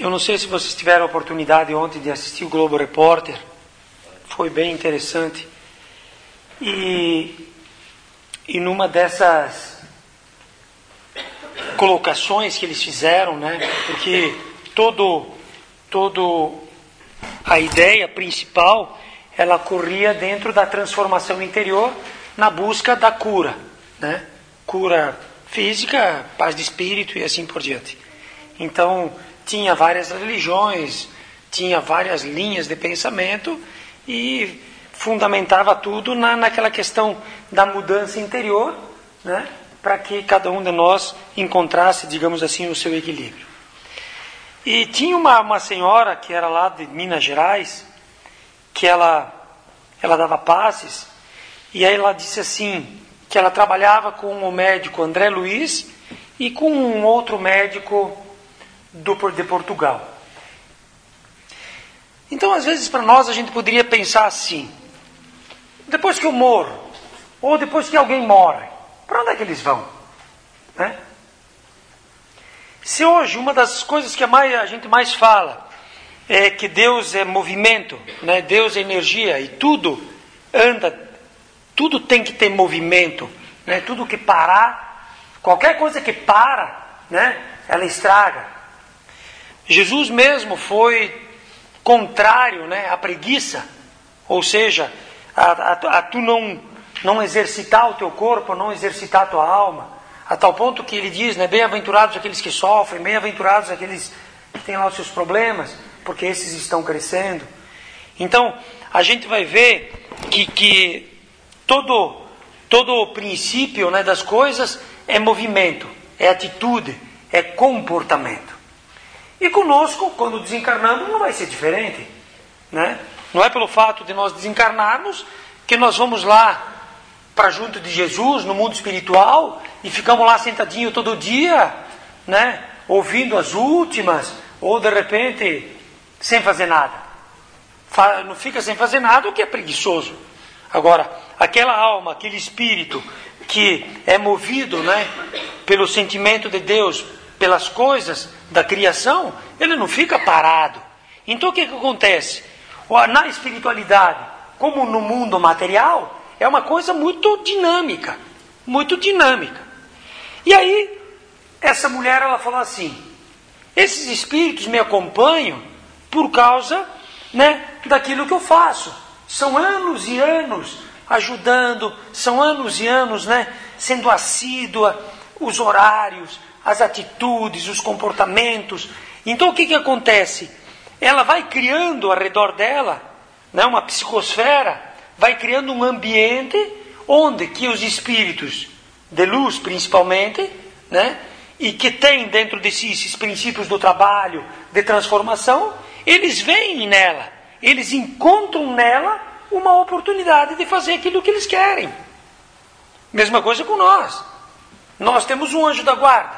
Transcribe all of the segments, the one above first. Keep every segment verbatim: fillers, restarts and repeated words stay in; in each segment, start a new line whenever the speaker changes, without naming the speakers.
Eu não sei se vocês tiveram a oportunidade ontem de assistir o Globo Repórter. Foi bem interessante. E, e numa dessas colocações que eles fizeram, né? Porque todo, todo a ideia principal, ela corria dentro da transformação interior na busca da cura, né? Cura física, paz de espírito e assim por diante. Então, tinha várias religiões, tinha várias linhas de pensamento e fundamentava tudo na, naquela questão da mudança interior, né? Para que cada um de nós encontrasse, digamos assim, o seu equilíbrio. E tinha uma, uma senhora que era lá de Minas Gerais, que ela, ela dava passes, e aí ela disse assim, que ela trabalhava com o médico André Luiz e com um outro médico do, de Portugal. Então, às vezes, para nós, a gente poderia pensar assim, depois que eu morro, ou depois que alguém morre, para onde é que eles vão? Né? Se hoje, uma das coisas que a, mais, a gente mais fala é que Deus é movimento, né? Deus é energia, e tudo anda, tudo tem que ter movimento, né? Tudo que parar, qualquer coisa que para, né? Ela estraga. Jesus mesmo foi contrário, né, à preguiça, ou seja, a, a, a tu não, não exercitar o teu corpo, não exercitar a tua alma, a tal ponto que ele diz, né, bem-aventurados aqueles que sofrem, bem-aventurados aqueles que têm lá os seus problemas, porque esses estão crescendo. Então, a gente vai ver que, que todo, todo o princípio, né, das coisas é movimento, é atitude, é comportamento. E conosco, quando desencarnamos, não vai ser diferente, né? Não é pelo fato de nós desencarnarmos que nós vamos lá para junto de Jesus, no mundo espiritual, e ficamos lá sentadinho todo dia, né? Ouvindo as últimas, ou de repente, sem fazer nada. Não fica sem fazer nada, o que é preguiçoso. Agora, aquela alma, aquele espírito que é movido, né, pelo sentimento de Deus, pelas coisas da criação, ele não fica parado. Então o que, que acontece? Na espiritualidade, como no mundo material, é uma coisa muito dinâmica, muito dinâmica. E aí, essa mulher, ela falou assim, esses espíritos me acompanham por causa, né, daquilo que eu faço. São anos e anos ajudando, são anos e anos, né, sendo assídua, os horários, as atitudes, os comportamentos. Então o que, que acontece? Ela vai criando ao redor dela, né, uma psicosfera, vai criando um ambiente onde que os espíritos de luz principalmente, né, e que tem dentro de si esses princípios do trabalho, de transformação, eles veem nela, eles encontram nela uma oportunidade de fazer aquilo que eles querem. Mesma coisa com nós. Nós temos um anjo da guarda.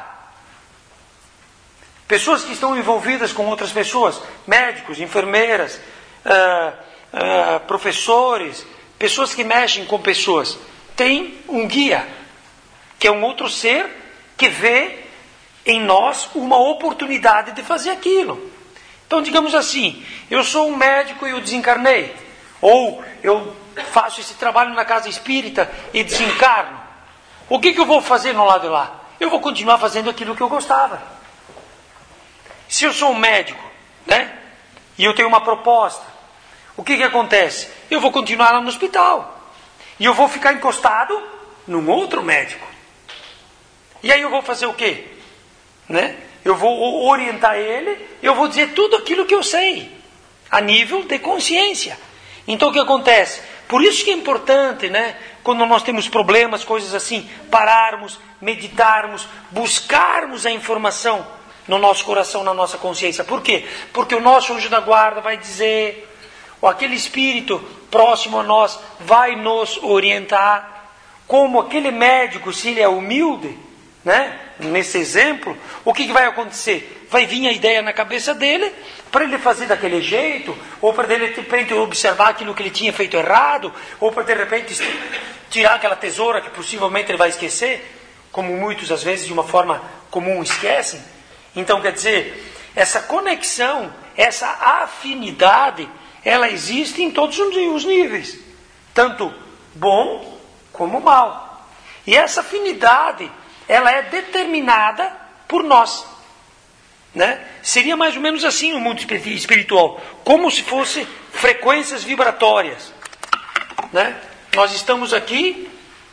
Pessoas que estão envolvidas com outras pessoas, médicos, enfermeiras, uh, uh, professores, pessoas que mexem com pessoas, tem um guia, que é um outro ser que vê em nós uma oportunidade de fazer aquilo. Então, digamos assim, eu sou um médico e eu desencarnei, ou eu faço esse trabalho na casa espírita e desencarno. O que, que eu vou fazer no lado de lá? Eu vou continuar fazendo aquilo que eu gostava. Se eu sou um médico, né, e eu tenho uma proposta, o que, que acontece? Eu vou continuar lá no hospital. E eu vou ficar encostado num outro médico. E aí eu vou fazer o quê? Né? Eu vou orientar ele, eu vou dizer tudo aquilo que eu sei, a nível de consciência. Então o que acontece? Por isso que é importante, né, quando nós temos problemas, coisas assim, pararmos, meditarmos, buscarmos a informação no nosso coração, na nossa consciência. Por quê? Porque o nosso anjo da guarda vai dizer, ou aquele espírito próximo a nós vai nos orientar, como aquele médico, se ele é humilde, né? Nesse exemplo, o que, que vai acontecer? Vai vir a ideia na cabeça dele, para ele fazer daquele jeito, ou para de repente observar aquilo que ele tinha feito errado, ou para de repente tirar aquela tesoura que possivelmente ele vai esquecer, como muitos às vezes de uma forma comum esquecem. Então, quer dizer, essa conexão, essa afinidade, ela existe em todos os níveis, tanto bom como mal. E essa afinidade, ela é determinada por nós, né? Seria mais ou menos assim no mundo espiritual, como se fosse frequências vibratórias, né? Nós estamos aqui,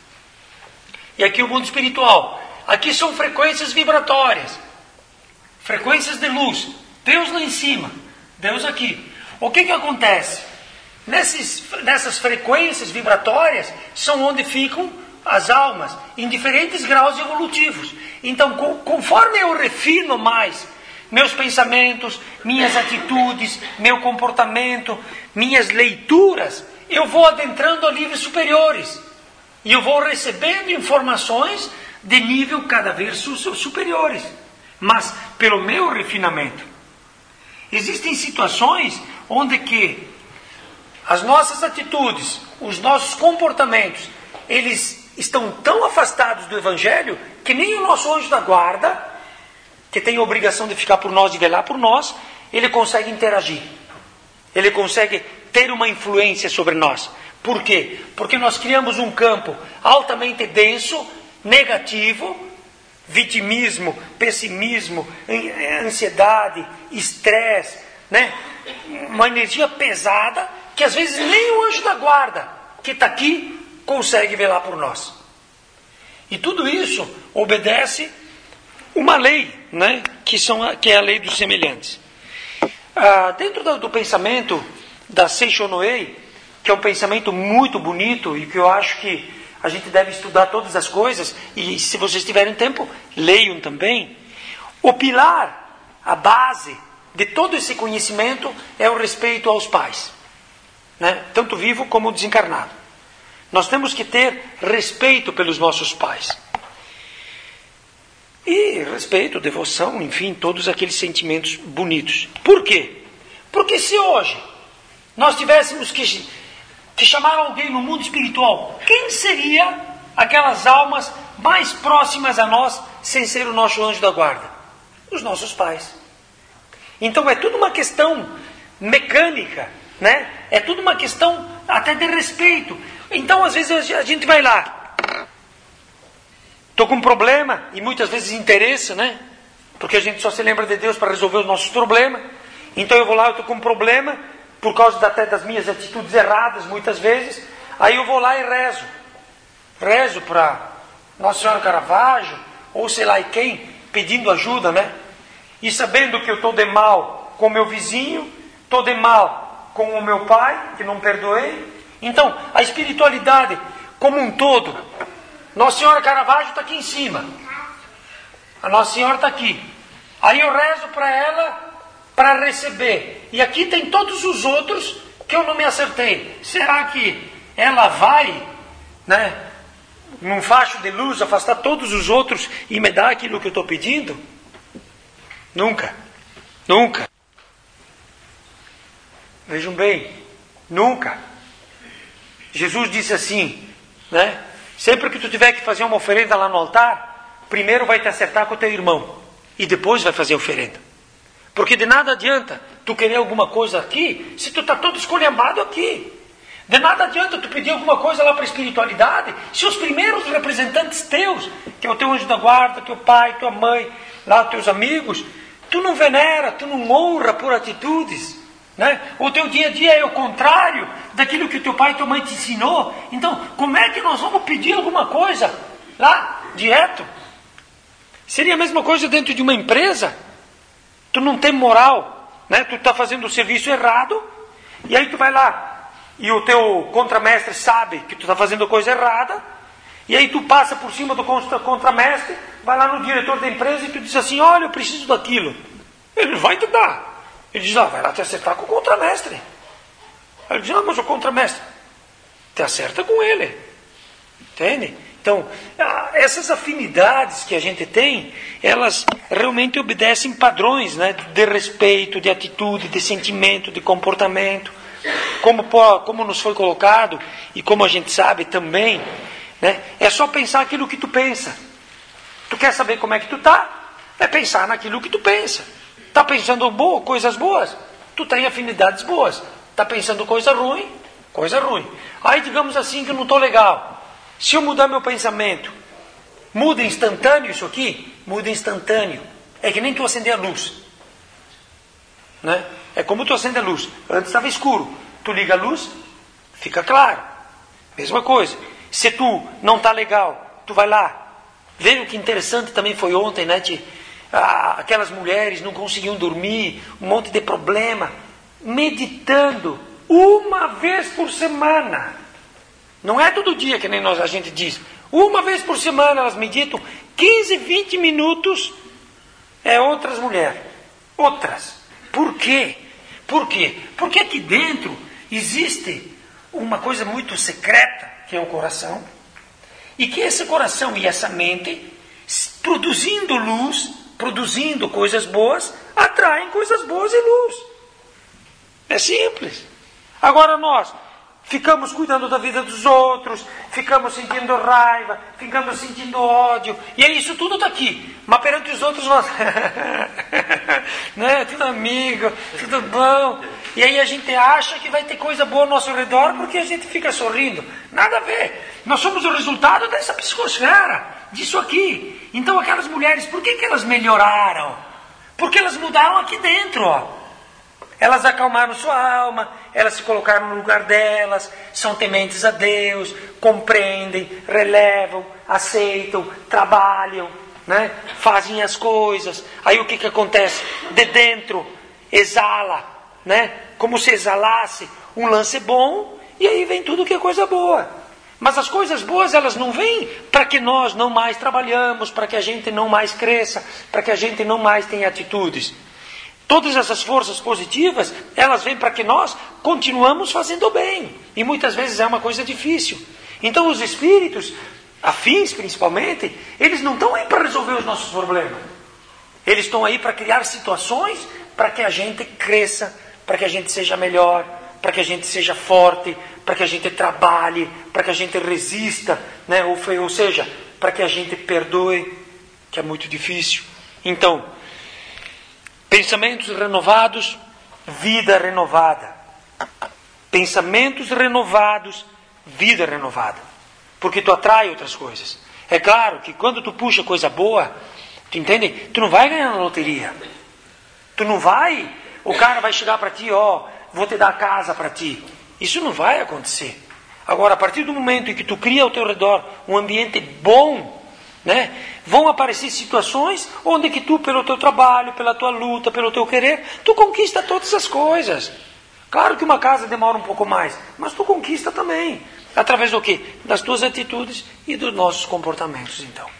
e aqui o mundo espiritual. Aqui são frequências vibratórias, frequências de luz. Deus lá em cima, Deus aqui. O que que acontece? Nesses, nessas frequências vibratórias são onde ficam as almas, em diferentes graus evolutivos. Então, com, conforme eu refino mais meus pensamentos, minhas atitudes, meu comportamento, minhas leituras, eu vou adentrando a níveis superiores. E eu vou recebendo informações de nível cada vez superiores. Mas pelo meu refinamento. Existem situações onde que as nossas atitudes, os nossos comportamentos, eles estão tão afastados do Evangelho que nem o nosso anjo da guarda, que tem a obrigação de ficar por nós e velar por nós, ele consegue interagir. Ele consegue ter uma influência sobre nós. Por quê? Porque nós criamos um campo altamente denso, negativo, vitimismo, pessimismo, ansiedade, estresse, né? Uma energia pesada que às vezes nem o anjo da guarda que está aqui consegue velar por nós. E tudo isso obedece uma lei, né? que, são, que é a lei dos semelhantes. Ah, dentro do, do pensamento da Seishonoei, que é um pensamento muito bonito e que eu acho que a gente deve estudar todas as coisas, e se vocês tiverem tempo, leiam também. O pilar, a base de todo esse conhecimento é o respeito aos pais, né? Tanto vivo como desencarnado. Nós temos que ter respeito pelos nossos pais. E respeito, devoção, enfim, todos aqueles sentimentos bonitos. Por quê? Porque se hoje nós tivéssemos que, que chamar alguém no mundo espiritual, quem seria aquelas almas mais próximas a nós, sem ser o nosso anjo da guarda? Os nossos pais. Então é tudo uma questão mecânica, né? É tudo uma questão até de respeito. Então às vezes a gente vai lá, estou com um problema, e muitas vezes interessa, né? Porque a gente só se lembra de Deus para resolver os nossos problemas. Então eu vou lá, eu estou com um problema, por causa até das minhas atitudes erradas, muitas vezes. Aí eu vou lá e rezo. Rezo para Nossa Senhora Caravaggio, ou sei lá e quem, pedindo ajuda, né? E sabendo que eu estou de mal com o meu vizinho, estou de mal com o meu pai, que não perdoei. Então, a espiritualidade como um todo, Nossa Senhora Caravaggio está aqui em cima. A Nossa Senhora está aqui. Aí eu rezo para ela, para receber. E aqui tem todos os outros que eu não me acertei. Será que ela vai, né, num facho de luz, afastar todos os outros e me dar aquilo que eu estou pedindo? Nunca. Nunca. Vejam bem, nunca. Jesus disse assim, né? Sempre que tu tiver que fazer uma oferenda lá no altar, primeiro vai te acertar com o teu irmão e depois vai fazer a oferenda. Porque de nada adianta tu querer alguma coisa aqui se tu está todo esculhambado aqui. De nada adianta tu pedir alguma coisa lá para a espiritualidade se os primeiros representantes teus, que é o teu anjo da guarda, teu pai, tua mãe, lá os teus amigos, tu não venera, tu não honra por atitudes, né? O teu dia a dia é o contrário daquilo que o teu pai e tua mãe te ensinou. Então, como é que nós vamos pedir alguma coisa lá, direto? Seria a mesma coisa dentro de uma empresa. Tu não tem moral, né? Tu está fazendo o serviço errado, e aí tu vai lá, e o teu contramestre sabe que tu está fazendo a coisa errada, e aí tu passa por cima do contramestre, vai lá no diretor da empresa e tu diz assim, olha, eu preciso daquilo. Ele vai te dar. Ele diz, ah, vai lá te acertar com o contramestre. Aí ele diz, ah, mas o contramestre, te acerta com ele. Entende? Então, essas afinidades que a gente tem, elas realmente obedecem padrões, né, de respeito, de atitude, de sentimento, de comportamento. Como, como nos foi colocado, e como a gente sabe também, né, é só pensar aquilo que tu pensa. Tu quer saber como é que tu está? É pensar naquilo que tu pensa. Está pensando boa, coisas boas? Tu tem afinidades boas. Está pensando coisa ruim? Coisa ruim. Aí digamos assim que eu não estou legal. Se eu mudar meu pensamento, muda instantâneo isso aqui? Muda instantâneo. É que nem tu acender a luz. Né? É como tu acende a luz. Antes estava escuro. Tu liga a luz, fica claro. Mesma coisa. Se tu não está legal, tu vai lá. Veja que interessante também foi ontem, né? De, ah, aquelas mulheres não conseguiam dormir, um monte de problema. Meditando uma vez por semana. Não é todo dia que nem nós a gente diz. Uma vez por semana elas meditam quinze, vinte minutos. É outras mulheres. Outras. Por quê? Por quê? Porque aqui dentro existe uma coisa muito secreta, que é o coração. E que esse coração e essa mente, produzindo luz, produzindo coisas boas, atraem coisas boas e luz. É simples. Agora nós ficamos cuidando da vida dos outros, ficamos sentindo raiva, ficamos sentindo ódio, e é isso tudo está aqui. Mas perante os outros nós, né, tudo amigo, tudo bom. E aí a gente acha que vai ter coisa boa ao nosso redor porque a gente fica sorrindo. Nada a ver. Nós somos o resultado dessa psicosfera, disso aqui. Então aquelas mulheres, por que, que elas melhoraram? Porque elas mudaram aqui dentro, ó. Elas acalmaram sua alma, elas se colocaram no lugar delas, são tementes a Deus, compreendem, relevam, aceitam, trabalham, né? Fazem as coisas. Aí o que, que acontece? De dentro, exala, né? Como se exalasse um lance bom, e aí vem tudo que é coisa boa. Mas as coisas boas, elas não vêm para que nós não mais trabalhamos, para que a gente não mais cresça, para que a gente não mais tenha atitudes. Todas essas forças positivas, elas vêm para que nós continuamos fazendo bem. E muitas vezes é uma coisa difícil. Então os espíritos, afins principalmente, eles não estão aí para resolver os nossos problemas. Eles estão aí para criar situações para que a gente cresça, para que a gente seja melhor, para que a gente seja forte, para que a gente trabalhe, para que a gente resista, né? ou, ou seja, para que a gente perdoe, que é muito difícil. Então, pensamentos renovados, vida renovada. Pensamentos renovados, vida renovada. Porque tu atrai outras coisas. É claro que quando tu puxa coisa boa, tu entende? Tu não vai ganhar na loteria. Tu não vai, o cara vai chegar para ti, ó, vou te dar a casa para ti. Isso não vai acontecer. Agora, a partir do momento em que tu cria ao teu redor um ambiente bom, né, vão aparecer situações onde que tu, pelo teu trabalho, pela tua luta, pelo teu querer, tu conquista todas as coisas. Claro que uma casa demora um pouco mais, mas tu conquista também. Através do quê? Das tuas atitudes e dos nossos comportamentos, então.